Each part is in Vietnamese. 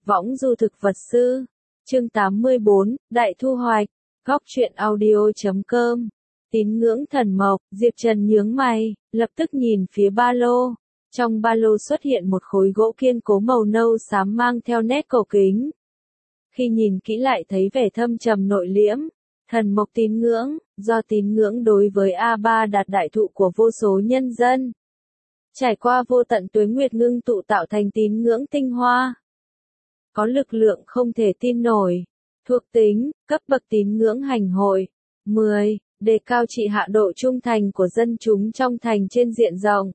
Võng du thực vật sư. Chương 84, Đại thu hoạch. Góc truyện audio.com. Tín ngưỡng thần mộc, Diệp Trần nhướng mày, lập tức nhìn phía ba lô. Trong ba lô xuất hiện một khối gỗ kiên cố màu nâu xám mang theo nét cổ kính. Khi nhìn kỹ lại thấy vẻ thâm trầm nội liễm. Thần mộc tín ngưỡng, do tín ngưỡng đối với A3 Đạt đại thụ của vô số nhân dân. Trải qua vô tận tuế nguyệt ngưng tụ tạo thành tín ngưỡng tinh hoa. Có lực lượng không thể tin nổi. Thuộc tính, cấp bậc tín ngưỡng hành hội. 10. Đề cao trị hạ độ trung thành của dân chúng trong thành trên diện rộng.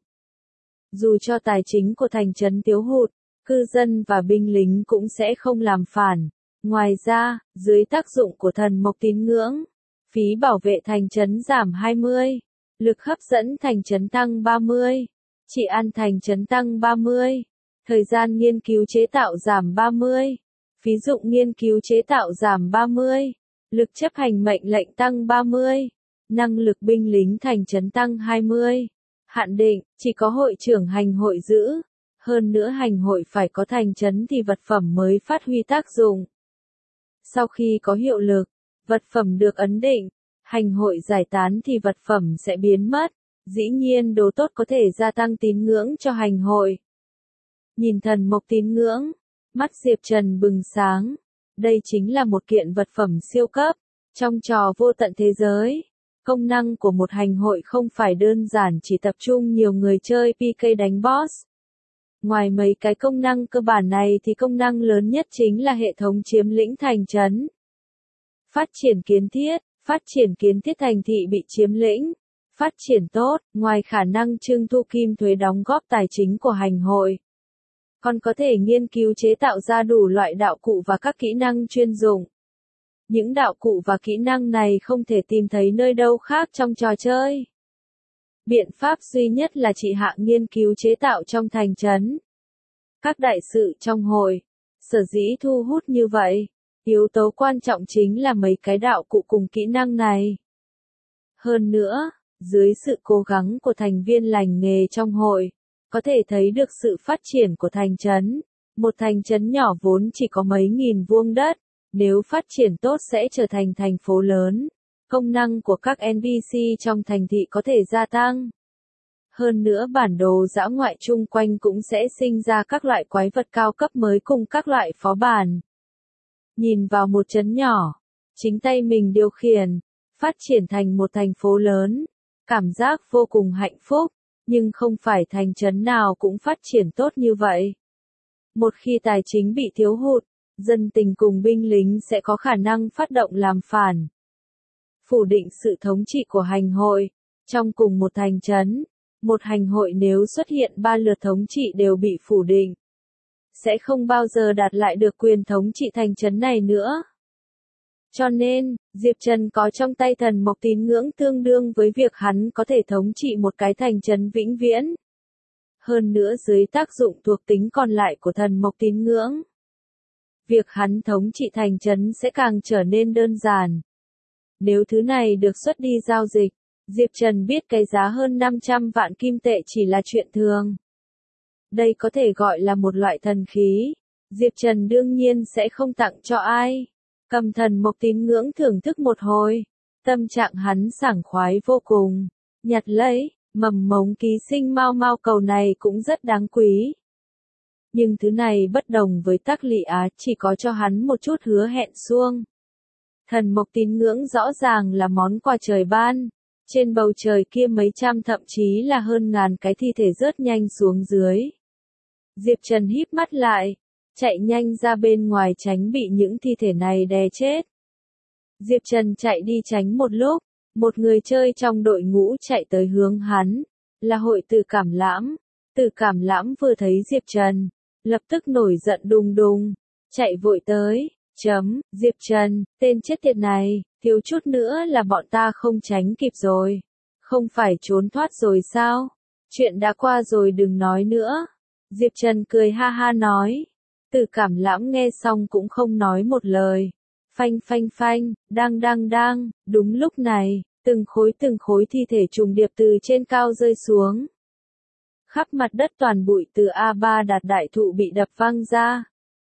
Dù cho tài chính của thành trấn thiếu hụt, cư dân và binh lính cũng sẽ không làm phản. Ngoài ra, dưới tác dụng của thần mộc tín ngưỡng, phí bảo vệ thành trấn giảm 20, lực hấp dẫn thành trấn tăng 30, trị an thành trấn tăng 30, thời gian nghiên cứu chế tạo giảm 30, phí dụng nghiên cứu chế tạo giảm 30, lực chấp hành mệnh lệnh tăng 30, năng lực binh lính thành trấn tăng 20. Hạn định, chỉ có hội trưởng hành hội giữ. Hơn nữa hành hội phải có thành trấn thì vật phẩm mới phát huy tác dụng. Sau khi có hiệu lực, vật phẩm được ấn định, hành hội giải tán thì vật phẩm sẽ biến mất. Dĩ nhiên đồ tốt có thể gia tăng tín ngưỡng cho hành hội. Nhìn thần mộc tín ngưỡng, mắt Diệp Trần bừng sáng. Đây chính là một kiện vật phẩm siêu cấp. Trong trò vô tận thế giới, công năng của một hành hội không phải đơn giản chỉ tập trung nhiều người chơi PK đánh boss. Ngoài mấy cái công năng cơ bản này thì công năng lớn nhất chính là hệ thống chiếm lĩnh thành trấn. Phát triển kiến thiết thành thị bị chiếm lĩnh. Phát triển tốt, ngoài khả năng trưng thu kim thuế đóng góp tài chính của hành hội. Còn có thể nghiên cứu chế tạo ra đủ loại đạo cụ và các kỹ năng chuyên dụng. Những đạo cụ và kỹ năng này không thể tìm thấy nơi đâu khác trong trò chơi. Biện pháp duy nhất là trị hạ nghiên cứu chế tạo trong thành trấn. Các đại sự trong hội, sở dĩ thu hút như vậy, yếu tố quan trọng chính là mấy cái đạo cụ cùng kỹ năng này. Hơn nữa, dưới sự cố gắng của thành viên lành nghề trong hội, có thể thấy được sự phát triển của thành trấn. Một thành trấn nhỏ vốn chỉ có mấy nghìn vuông đất, nếu phát triển tốt sẽ trở thành thành phố lớn. Công năng của các NPC trong thành thị có thể gia tăng. Hơn nữa bản đồ dã ngoại chung quanh cũng sẽ sinh ra các loại quái vật cao cấp mới cùng các loại phó bản. Nhìn vào một trấn nhỏ, chính tay mình điều khiển, phát triển thành một thành phố lớn, cảm giác vô cùng hạnh phúc, nhưng không phải thành trấn nào cũng phát triển tốt như vậy. Một khi tài chính bị thiếu hụt, dân tình cùng binh lính sẽ có khả năng phát động làm phản. Phủ định sự thống trị của hành hội. Trong cùng một thành trấn, một hành hội nếu xuất hiện 3 lượt thống trị đều bị phủ định, sẽ không bao giờ đạt lại được quyền thống trị thành trấn này nữa. Cho nên, Diệp Trần có trong tay thần mộc tín ngưỡng tương đương với việc hắn có thể thống trị một cái thành trấn vĩnh viễn. Hơn nữa dưới tác dụng thuộc tính còn lại của thần mộc tín ngưỡng, việc hắn thống trị thành trấn sẽ càng trở nên đơn giản. Nếu thứ này được xuất đi giao dịch, Diệp Trần biết cái giá hơn 500 vạn kim tệ chỉ là chuyện thường. Đây có thể gọi là một loại thần khí. Diệp Trần đương nhiên sẽ không tặng cho ai. Cầm thần mộc tín ngưỡng thưởng thức một hồi. Tâm trạng hắn sảng khoái vô cùng. Nhặt lấy, mầm mống ký sinh mau mau cầu này cũng rất đáng quý. Nhưng thứ này bất đồng với Tắc Lị Á, chỉ có cho hắn một chút hứa hẹn suông. Thần mộc tín ngưỡng rõ ràng là món quà trời ban. Trên bầu trời kia mấy trăm thậm chí là hơn ngàn cái thi thể rớt nhanh xuống dưới. Diệp Trần híp mắt lại, chạy nhanh ra bên ngoài tránh bị những thi thể này đè chết. Diệp Trần chạy đi tránh một lúc, một người chơi trong đội ngũ chạy tới hướng hắn, là hội Từ Cảm Lãm. Từ Cảm Lãm vừa thấy Diệp Trần, lập tức nổi giận đùng đùng, chạy vội tới. Diệp Trần, tên chết tiệt này, thiếu chút nữa là bọn ta không tránh kịp rồi. Không phải trốn thoát rồi sao? Chuyện đã qua rồi đừng nói nữa. Diệp Trần cười ha ha nói. Từ Cảm Lãm nghe xong cũng không nói một lời. Phanh phanh phanh, đang, đúng lúc này, từng khối thi thể trùng điệp từ trên cao rơi xuống. Khắp mặt đất toàn bụi từ A3 Đạt đại thụ bị đập văng ra.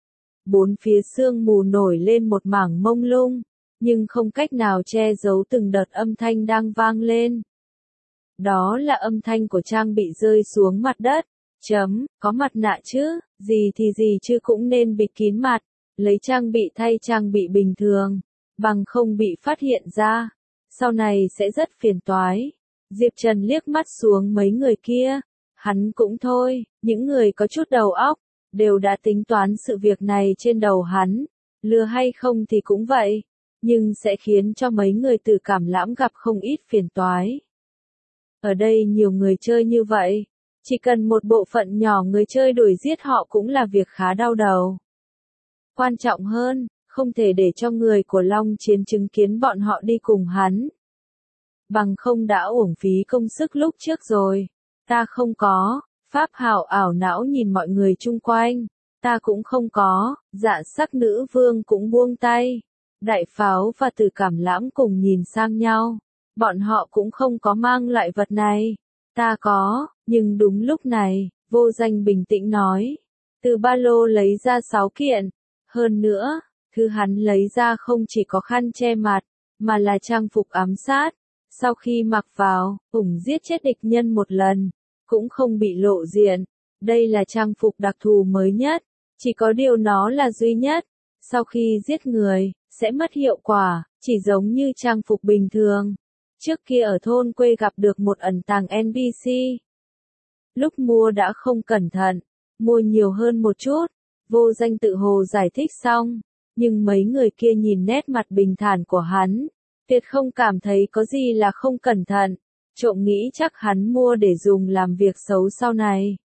bốn phía sương mù nổi lên một mảng mông lung, nhưng không cách nào che giấu từng đợt âm thanh đang vang lên. Đó là âm thanh của trang bị rơi xuống mặt đất. Có mặt nạ chứ, gì thì gì chứ cũng nên bịt kín mặt, lấy trang bị thay trang bị bình thường, bằng không bị phát hiện ra, sau này sẽ rất phiền toái. Diệp Trần liếc mắt xuống mấy người kia, hắn cũng thôi, những người có chút đầu óc, đều đã tính toán sự việc này trên đầu hắn, lừa hay không thì cũng vậy, nhưng sẽ khiến cho mấy người Tử Cảm Lãm gặp không ít phiền toái. Ở đây nhiều người chơi như vậy, chỉ cần một bộ phận nhỏ người chơi đuổi giết họ cũng là việc khá đau đầu. Quan trọng hơn, không thể để cho người của Long Chiến chứng kiến bọn họ đi cùng hắn. Bằng không đã uổng phí công sức lúc trước rồi. Ta không có, Pháp Hạo ảo não nhìn mọi người chung quanh. Ta cũng không có, Dạ Sắc Nữ Vương cũng buông tay. Đại Pháo và Tử Cảm Lãm cùng nhìn sang nhau. Bọn họ cũng không có mang loại vật này. Ta có, nhưng đúng lúc này, Vô Danh bình tĩnh nói. Từ ba lô lấy ra 6 kiện. Hơn nữa, thứ hắn lấy ra không chỉ có khăn che mặt, mà là trang phục ám sát. Sau khi mặc vào, giết chết địch nhân một lần, cũng không bị lộ diện. Đây là trang phục đặc thù mới nhất, chỉ có điều nó là duy nhất. Sau khi giết người, sẽ mất hiệu quả, chỉ giống như trang phục bình thường. Trước kia ở thôn quê gặp được một ẩn tàng NPC. Lúc mua đã không cẩn thận, mua nhiều hơn một chút. Vô Danh tự hồ giải thích xong, nhưng mấy người kia nhìn nét mặt bình thản của hắn, tuyệt không cảm thấy có gì là không cẩn thận, trộm nghĩ chắc hắn mua để dùng làm việc xấu sau này.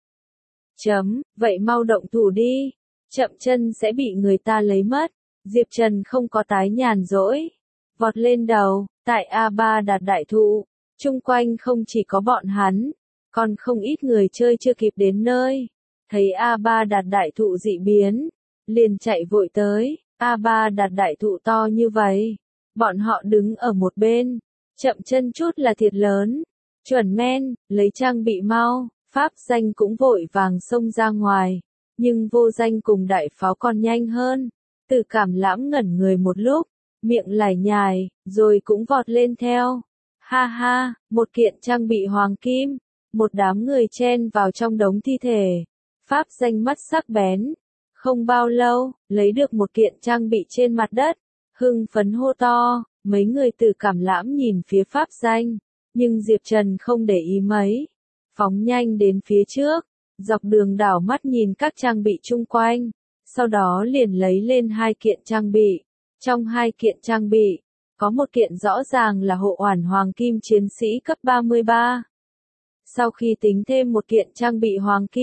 Vậy mau động thủ đi, chậm chân sẽ bị người ta lấy mất. Diệp Trần không có tái nhàn rỗi, vọt lên đầu, tại A3 Đạt đại thụ, chung quanh không chỉ có bọn hắn, còn không ít người chơi chưa kịp đến nơi. Thấy A3 Đạt đại thụ dị biến, liền chạy vội tới. A3 Đạt đại thụ to như vậy, bọn họ đứng ở một bên, chậm chân chút là thiệt lớn. Chuẩn men, lấy trang bị mau. Pháp Danh cũng vội vàng xông ra ngoài, nhưng Vô Danh cùng Đại Pháo còn nhanh hơn. Tử Cảm Lãm ngẩn người một lúc, miệng lải nhải, rồi cũng vọt lên theo. Ha ha, một kiện trang bị hoàng kim, một đám người chen vào trong đống thi thể. Pháp Danh mắt sắc bén, không bao lâu, lấy được một kiện trang bị trên mặt đất, hưng phấn hô to. Mấy người Tử Cảm Lãm nhìn phía Pháp Danh, nhưng Diệp Trần không để ý mấy, phóng nhanh đến phía trước, dọc đường đảo mắt nhìn các trang bị chung quanh, sau đó liền lấy lên 2 kiện trang bị. Trong 2 kiện trang bị, có một kiện rõ ràng là hộ oản hoàng kim chiến sĩ cấp 33. Sau khi tính thêm một kiện trang bị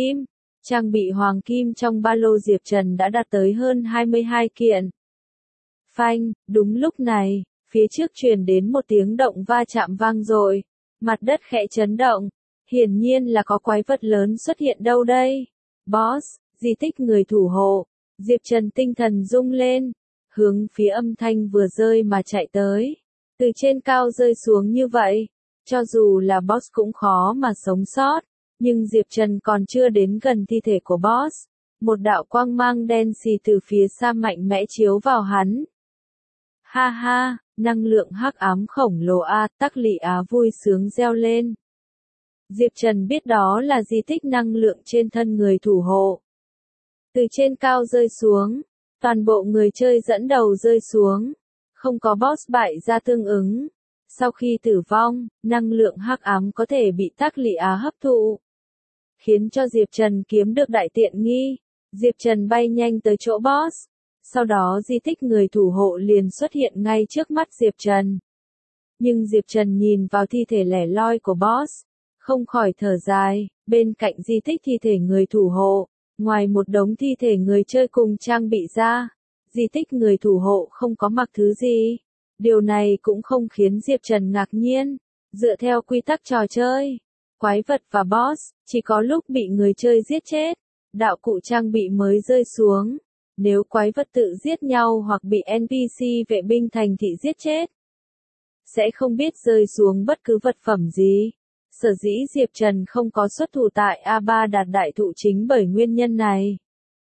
hoàng kim trong ba lô Diệp Trần đã đạt tới hơn 22 kiện. Phanh, đúng lúc này, phía trước truyền đến một tiếng động va chạm vang dội, mặt đất khẽ chấn động, hiển nhiên là có quái vật lớn xuất hiện đâu đây. Boss, di tích người thủ hộ. Diệp Trần tinh thần rung lên, hướng phía âm thanh vừa rơi mà chạy tới. Từ trên cao rơi xuống như vậy, cho dù là boss cũng khó mà sống sót, nhưng Diệp Trần còn chưa đến gần thi thể của boss. Một đạo quang mang đen xì từ phía xa mạnh mẽ chiếu vào hắn. Ha ha, năng lượng hắc ám khổng lồ A, Tắc Lị Á vui sướng reo lên. Diệp Trần biết đó là di tích năng lượng trên thân người thủ hộ. Từ trên cao rơi xuống, toàn bộ người chơi dẫn đầu rơi xuống, không có boss bại ra tương ứng. Sau khi tử vong, năng lượng hắc ám có thể bị Tắc Lị Á hấp thụ, khiến cho Diệp Trần kiếm được đại tiện nghi. Diệp Trần bay nhanh tới chỗ boss, sau đó di tích người thủ hộ liền xuất hiện ngay trước mắt Diệp Trần. Nhưng Diệp Trần nhìn vào thi thể lẻ loi của boss, không khỏi thở dài. Bên cạnh di tích thi thể người thủ hộ, ngoài một đống thi thể người chơi cùng trang bị ra, di tích người thủ hộ không có mặc thứ gì. Điều này cũng không khiến Diệp Trần ngạc nhiên. Dựa theo quy tắc trò chơi, quái vật và boss chỉ có lúc bị người chơi giết chết, đạo cụ trang bị mới rơi xuống. Nếu quái vật tự giết nhau hoặc bị NPC vệ binh thành thị giết chết, sẽ không biết rơi xuống bất cứ vật phẩm gì. Sở dĩ Diệp Trần không có xuất thủ tại A3 Đạt đại thụ chính bởi nguyên nhân này.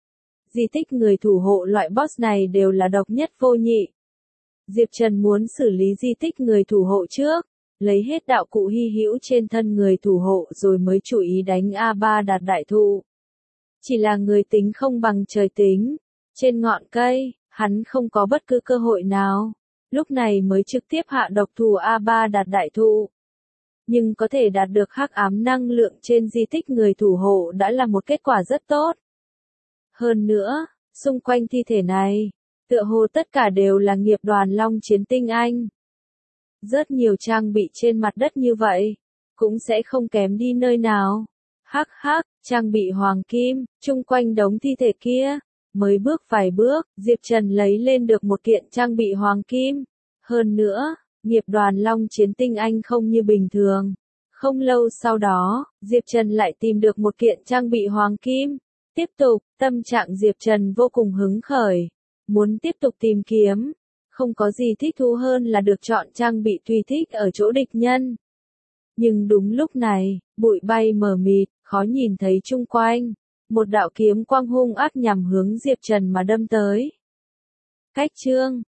di tích người thủ hộ loại boss này đều là độc nhất vô nhị. Diệp Trần muốn xử lý di tích người thủ hộ trước, lấy hết đạo cụ hy hữu trên thân người thủ hộ rồi mới chú ý đánh A3 đạt đại thụ. Chỉ là người tính không bằng trời tính. Trên ngọn cây, hắn không có bất cứ cơ hội nào. Lúc này mới trực tiếp hạ độc thủ A3 đạt đại thụ. Nhưng có thể đạt được hắc ám năng lượng trên di tích người thủ hộ đã là một kết quả rất tốt. Hơn nữa, xung quanh thi thể này, tựa hồ tất cả đều là nghiệp đoàn Long Chiến Tinh Anh. Rất nhiều trang bị trên mặt đất như vậy, cũng sẽ không kém đi nơi nào. Hắc hắc, trang bị hoàng kim, chung quanh đống thi thể kia. Mới bước vài bước, Diệp Trần lấy lên được một kiện trang bị hoàng kim. Hơn nữa, nghiệp đoàn Long Chiến Tinh Anh không như bình thường. Không lâu sau đó, Diệp Trần lại tìm được một kiện trang bị hoàng kim. Tiếp tục, tâm trạng Diệp Trần vô cùng hứng khởi. Muốn tiếp tục tìm kiếm. Không có gì thích thú hơn là được chọn trang bị tùy thích ở chỗ địch nhân. Nhưng đúng lúc này, bụi bay mờ mịt, khó nhìn thấy chung quanh. Một đạo kiếm quang hung ác nhằm hướng Diệp Trần mà đâm tới. Cách chương